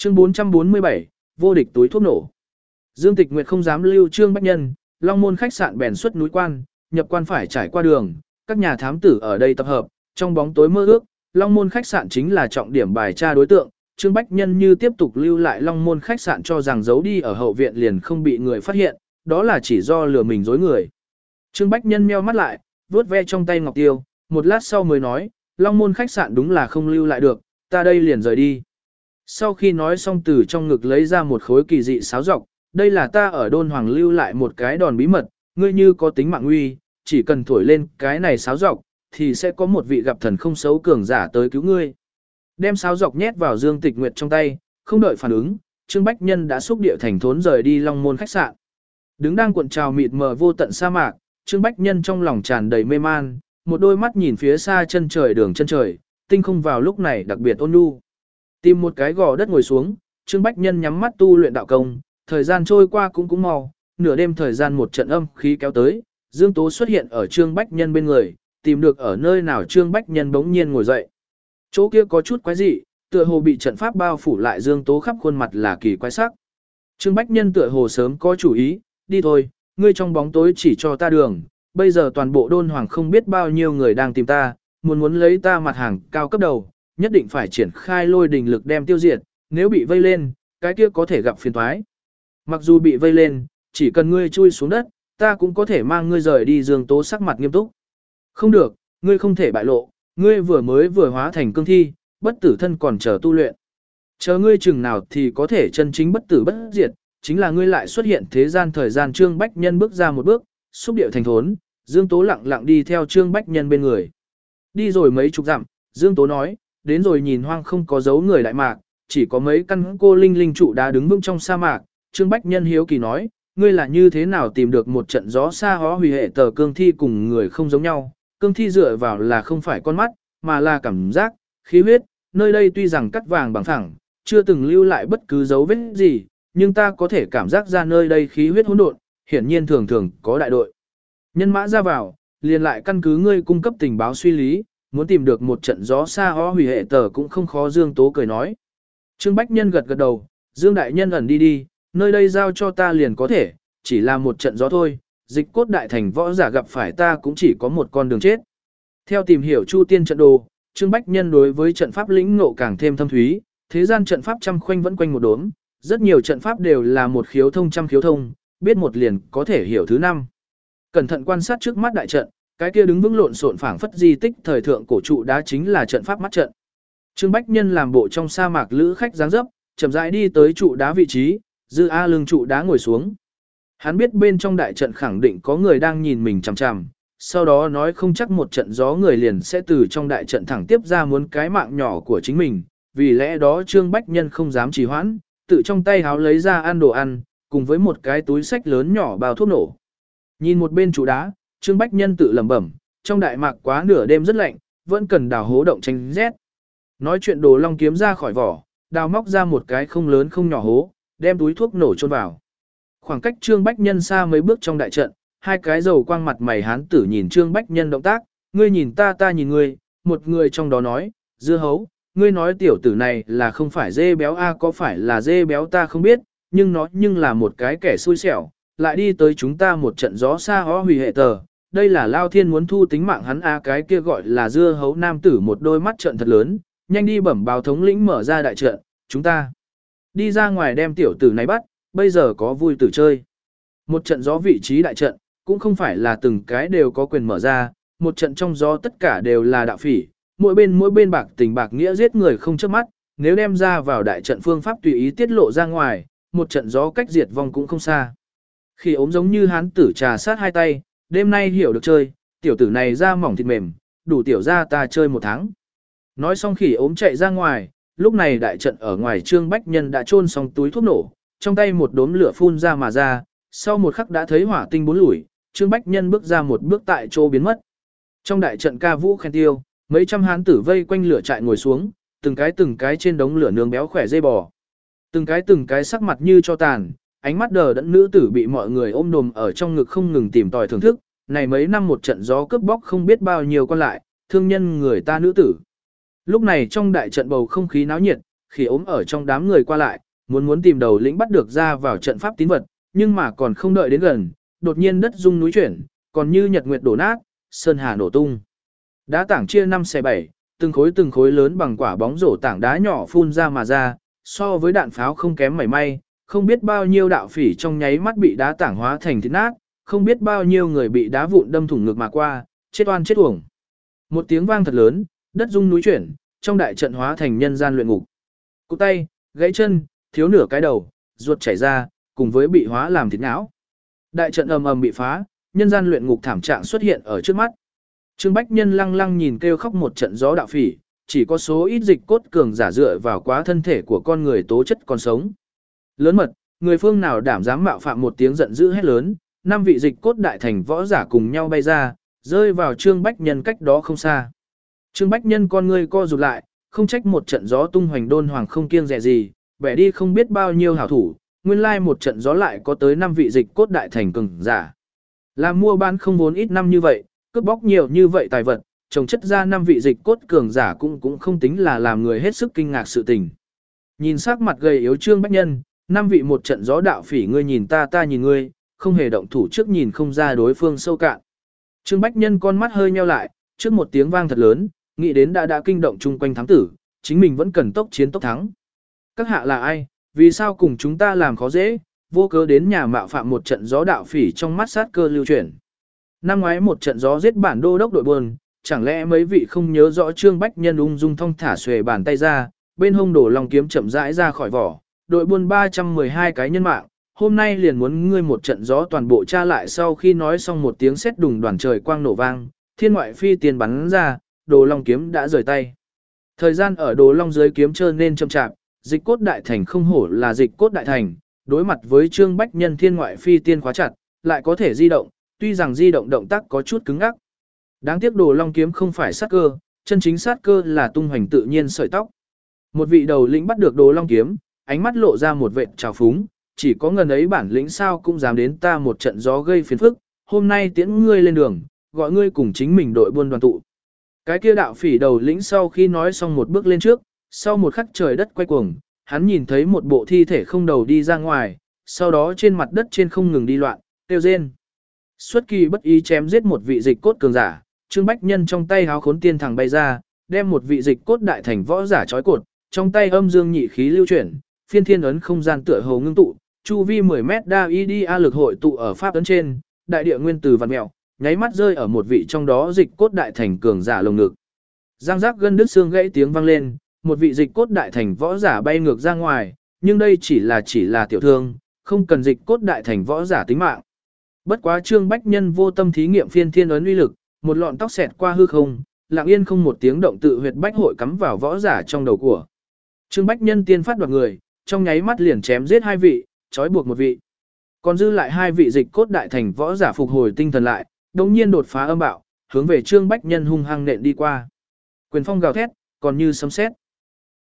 Chương 447, vô địch túi thuốc nổ. Dương Tịch Nguyệt không dám lưu Trương Bách Nhân, Long Môn khách sạn bèn xuất núi quan, nhập quan phải trải qua đường, các nhà thám tử ở đây tập hợp, trong bóng tối mơ ước, Long Môn khách sạn chính là trọng điểm bài tra đối tượng. Trương Bách Nhân như tiếp tục lưu lại Long Môn khách sạn cho rằng giấu đi ở hậu viện liền không bị người phát hiện, đó là chỉ do lừa mình dối người. Trương Bách Nhân meo mắt lại, vuốt ve trong tay ngọc tiêu, một lát sau mới nói, Long Môn khách sạn đúng là không lưu lại được, ta đây liền rời đi. Sau khi nói xong từ trong ngực lấy ra một khối kỳ dị sáo dọc, đây là ta ở Đôn Hoàng lưu lại một cái đòn bí mật, ngươi như có tính mạng nguy, chỉ cần thổi lên cái này sáo dọc, thì sẽ có một vị gặp thần không xấu cường giả tới cứu ngươi. Đem sáo dọc nhét vào Dương Tịch Nguyệt trong tay, không đợi phản ứng, Trương Bách Nhân đã xúc địa thành thốn rời đi Long Môn khách sạn. Đứng đang cuộn trào mịt mờ vô tận sa mạc, Trương Bách Nhân trong lòng tràn đầy mê man, một đôi mắt nhìn phía xa chân trời đường chân trời, tinh không vào lúc này đặc biệt ôn nhu. Tìm một cái gò đất ngồi xuống, Trương Bách Nhân nhắm mắt tu luyện đạo công, thời gian trôi qua cũng mau, nửa đêm thời gian một trận âm khí kéo tới, Dương Tố xuất hiện ở Trương Bách Nhân bên người, tìm được ở nơi nào Trương Bách Nhân bỗng nhiên ngồi dậy. Chỗ kia có chút quái dị, tựa hồ bị trận pháp bao phủ lại, Dương Tố khắp khuôn mặt là kỳ quái sắc. Trương Bách Nhân tựa hồ sớm có chủ ý, đi thôi, ngươi trong bóng tối chỉ cho ta đường, bây giờ toàn bộ Đôn Hoàng không biết bao nhiêu người đang tìm ta, muốn lấy ta mặt hàng cao cấp đầu, nhất định phải triển khai lôi đình lực đem tiêu diệt, nếu bị vây lên, cái kia có thể gặp phiền toái. Mặc dù bị vây lên, chỉ cần ngươi chui xuống đất, ta cũng có thể mang ngươi rời đi. Dương Tố sắc mặt nghiêm túc. Không được, ngươi không thể bại lộ, ngươi vừa hóa thành cương thi, bất tử thân còn chờ tu luyện. Chờ ngươi chừng nào thì có thể chân chính bất tử bất diệt, chính là ngươi lại xuất hiện thế gian thời gian. Trương Bách Nhân bước ra một bước, xúc điệu thành thốn, Dương Tố lặng lặng đi theo Trương Bách Nhân bên người. Đi rồi mấy chục dặm, Dương Tố nói, đến rồi nhìn hoang không có dấu người Đại Mạc, chỉ có mấy căn cô linh linh trụ đá đứng vững trong sa mạc. Trương Bách Nhân hiếu kỳ nói, ngươi là như thế nào tìm được một trận gió xa hó hủy hệ tờ cương thi cùng người không giống nhau, cương thi dựa vào là không phải con mắt, mà là cảm giác, khí huyết, nơi đây tuy rằng cắt vàng bằng phẳng, chưa từng lưu lại bất cứ dấu vết gì, nhưng ta có thể cảm giác ra nơi đây khí huyết hỗn độn, hiển nhiên thường thường có đại đội nhân mã ra vào, liền lại căn cứ ngươi cung cấp tình báo suy lý, muốn tìm được một trận gió xa ho hủy hệ tờ cũng không khó. Dương Tố cười nói. Trương Bách Nhân gật gật đầu, Dương đại nhân ẩn đi, nơi đây giao cho ta liền có thể, chỉ là một trận gió thôi, dịch cốt đại thành võ giả gặp phải ta cũng chỉ có một con đường chết. Theo tìm hiểu Chu Tiên trận đồ, Trương Bách Nhân đối với trận pháp lĩnh ngộ càng thêm thâm thúy, thế gian trận pháp trăm khoanh vẫn quanh một đốm, rất nhiều trận pháp đều là một khiếu thông trăm khiếu thông, biết một liền có thể hiểu thứ năm. Cẩn thận quan sát trước mắt đại trận, cái kia đứng vững lộn xộn phảng phất di tích thời thượng cổ trụ đá chính là trận pháp mắt trận. Trương Bách Nhân làm bộ trong sa mạc lữ khách dáng dấp, chậm rãi đi tới trụ đá vị trí, dư a lưng trụ đá ngồi xuống. Hắn biết bên trong đại trận khẳng định có người đang nhìn mình chằm chằm, sau đó nói không chắc một trận gió người liền sẽ từ trong đại trận thẳng tiếp ra muốn cái mạng nhỏ của chính mình, vì lẽ đó Trương Bách Nhân không dám trì hoãn, tự trong tay háo lấy ra ăn đồ ăn, cùng với một cái túi sách lớn nhỏ bao thuốc nổ. Nhìn một bên trụ đá, Trương Bách Nhân tự lẩm bẩm, trong đại mạc quá nửa đêm rất lạnh, vẫn cần đào hố động tránh rét. Nói chuyện Đồ Long kiếm ra khỏi vỏ, đào móc ra một cái không lớn không nhỏ hố, đem túi thuốc nổ chôn vào. Khoảng cách Trương Bách Nhân xa mấy bước trong đại trận, hai cái dầu quang mặt mày hán tử nhìn Trương Bách Nhân động tác, ngươi nhìn ta ta nhìn ngươi, một người trong đó nói, dưa hấu, ngươi nói tiểu tử này là không phải dê béo a, có phải là dê béo ta không biết, nhưng nó nhưng là một cái kẻ xui xẻo, lại đi tới chúng ta một trận gió xa hó hủy hệ tờ, đây là Lao Thiên muốn thu tính mạng hắn a. Cái kia gọi là dưa hấu nam tử một đôi mắt trận thật lớn, nhanh đi bẩm báo thống lĩnh mở ra đại trận, chúng ta đi ra ngoài đem tiểu tử này bắt, bây giờ có vui tử chơi. Một trận gió vị trí đại trận, cũng không phải là từng cái đều có quyền mở ra, một trận trong gió tất cả đều là đạo phỉ, mỗi bên bạc tình bạc nghĩa giết người không chớp mắt, nếu đem ra vào đại trận phương pháp tùy ý tiết lộ ra ngoài, một trận gió cách diệt vong cũng không xa. Khi ốm giống như hán tử trà sát hai tay, đêm nay hiểu được chơi, tiểu tử này da mỏng thịt mềm, đủ tiểu ra ta chơi một tháng. Nói xong khỉ ốm chạy ra ngoài, lúc này đại trận ở ngoài Trương Bách Nhân đã chôn xong túi thuốc nổ, trong tay một đốm lửa phun ra mà ra, sau một khắc đã thấy hỏa tinh bốn lủi, Trương Bách Nhân bước ra một bước tại chỗ biến mất. Trong đại trận ca vũ khen tiêu, mấy trăm hán tử vây quanh lửa trại ngồi xuống, từng cái trên đống lửa nướng béo khỏe dây bò. Từng cái sắc mặt như cho tàn, ánh mắt đờ đẫn nữ tử bị mọi người ôm đồm ở trong ngực không ngừng tìm tòi thưởng thức, này mấy năm một trận gió cướp bóc không biết bao nhiêu con lại, thương nhân người ta nữ tử. Lúc này trong đại trận bầu không khí náo nhiệt, khi ốm ở trong đám người qua lại, muốn tìm đầu lĩnh bắt được ra vào trận pháp tín vật, nhưng mà còn không đợi đến gần, đột nhiên đất rung núi chuyển, còn như nhật nguyệt đổ nát, sơn hà nổ tung. Đá tảng chia 5 xe 7, từng khối lớn bằng quả bóng rổ tảng đá nhỏ phun ra mà ra, so với đạn pháo không kém mảy may, không biết bao nhiêu đạo phỉ trong nháy mắt bị đá tảng hóa thành thịt nát, không biết bao nhiêu người bị đá vụn đâm thủng ngực mà qua, chết oan chết uổng. Một tiếng vang thật lớn, đất rung núi chuyển, trong đại trận hóa thành nhân gian luyện ngục. Cụt tay, gãy chân, thiếu nửa cái đầu, ruột chảy ra, cùng với bị hóa làm thịt não. Đại trận ầm ầm bị phá, nhân gian luyện ngục thảm trạng xuất hiện ở trước mắt. Trương Bách Nhân lăng lăng nhìn kêu khóc một trận gió đạo phỉ, chỉ có số ít dịch cốt cường giả dựa vào quá thân thể của con người tố chất còn sống. Lớn mật, người phương nào đảm dám mạo phạm, một tiếng giận dữ hét lớn, 5 vị dịch cốt đại thành võ giả cùng nhau bay ra, rơi vào Trương Bách Nhân cách đó không xa. Trương Bách Nhân con ngươi co rụt lại, không trách một trận gió tung hoành đôn hoàng không kiêng dè gì, bẻ đi không biết bao nhiêu hảo thủ, nguyên lai một trận gió lại có tới 5 vị dịch cốt đại thành cường giả. Làm mua bán không vốn ít năm như vậy, cướp bóc nhiều như vậy tài vật, trồng chất ra 5 vị dịch cốt cường giả cũng không tính là làm người hết sức kinh ngạc sự tình. Nhìn sắc mặt gầy yếu Trương Bách Nhân, 5 vị một trận gió đạo phỉ, ngươi nhìn ta ta nhìn ngươi, không hề động thủ trước nhìn không ra đối phương sâu cạn. Trương Bách Nhân con mắt hơi nheo lại, trước một tiếng vang thật lớn, nghĩ đến đã kinh động chung quanh thám tử, chính mình vẫn cần tốc chiến tốc thắng. Các hạ là ai, vì sao cùng chúng ta làm khó dễ, vô cớ đến nhà mạo phạm, một trận gió đạo phỉ trong mắt sát cơ lưu chuyển. Năm ngoái một trận gió giết bản đô đốc đội buồn, chẳng lẽ mấy vị không nhớ rõ Trương Bách Nhân ung dung thong thả xuề bàn tay ra, bên hông đổ lòng kiếm chậm rãi ra khỏi vỏ, đội buôn 312 cái nhân mạng, hôm nay liền muốn ngươi một trận gió toàn bộ tra lại. Sau khi nói xong một tiếng sét đùng đoàn trời quang nổ vang, thiên ngoại phi tiền bắn ra, đồ long kiếm đã rời tay. Thời gian ở đồ long dưới kiếm trơn nên chậm chạp, dịch cốt đại thành không hổ là dịch cốt đại thành, đối mặt với Trương Bách Nhân thiên ngoại phi tiên khóa chặt, lại có thể di động, tuy rằng di động động tác có chút cứng ngắc. Đáng tiếc đồ long kiếm không phải sát cơ, chân chính sát cơ là tung hoành tự nhiên sợi tóc. Một vị đầu lĩnh bắt được đồ long kiếm, ánh mắt lộ ra một vệt trào phúng, chỉ có ngần ấy bản lĩnh sao cũng dám đến ta một trận gió gây phiền phức, hôm nay tiễn ngươi lên đường, gọi ngươi cùng chính mình đội buôn đoàn tụ. Cái kia đạo phỉ đầu lĩnh sau khi nói xong một bước lên trước, sau một khắc trời đất quay cuồng, hắn nhìn thấy một bộ thi thể không đầu đi ra ngoài, sau đó trên mặt đất trên không ngừng đi loạn, kêu rên. Xuất kỳ bất ý chém giết một vị dịch cốt cường giả, Trương Bách Nhân trong tay háo khốn tiên thẳng bay ra, đem một vị dịch cốt đại thành võ giả trói cột, trong tay âm dương nhị khí lưu chuyển, phiên thiên ấn không gian tựa hồ ngưng tụ, chu vi 10 mét đa IDA lực hội tụ ở pháp ấn trên, đại địa nguyên từ vạn mèo, nháy mắt rơi ở một vị trong đó dịch cốt đại thành cường giả lồng ngực. Giang giác gân đứt xương gãy tiếng vang lên, một vị dịch cốt đại thành võ giả bay ngược ra ngoài, nhưng đây chỉ là tiểu thương, không cần dịch cốt đại thành võ giả tính mạng. Bất quá Trương Bách Nhân vô tâm thí nghiệm phiên thiên ấn uy lực, một lọn tóc xẹt qua hư không, lặng yên không một tiếng động tự huyệt bách hội cắm vào võ giả trong đầu của. Trương Bách Nhân tiên phát đoạt người, trong nháy mắt liền chém giết 2 vị, trói buộc 1 vị. Còn dư lại 2 vị dịch cốt đại thành võ giả phục hồi tinh thần lại, đồng nhiên đột phá âm bạo, hướng về Trương Bách Nhân hung hăng nện đi qua. Quyền phong gào thét, còn như sấm sét.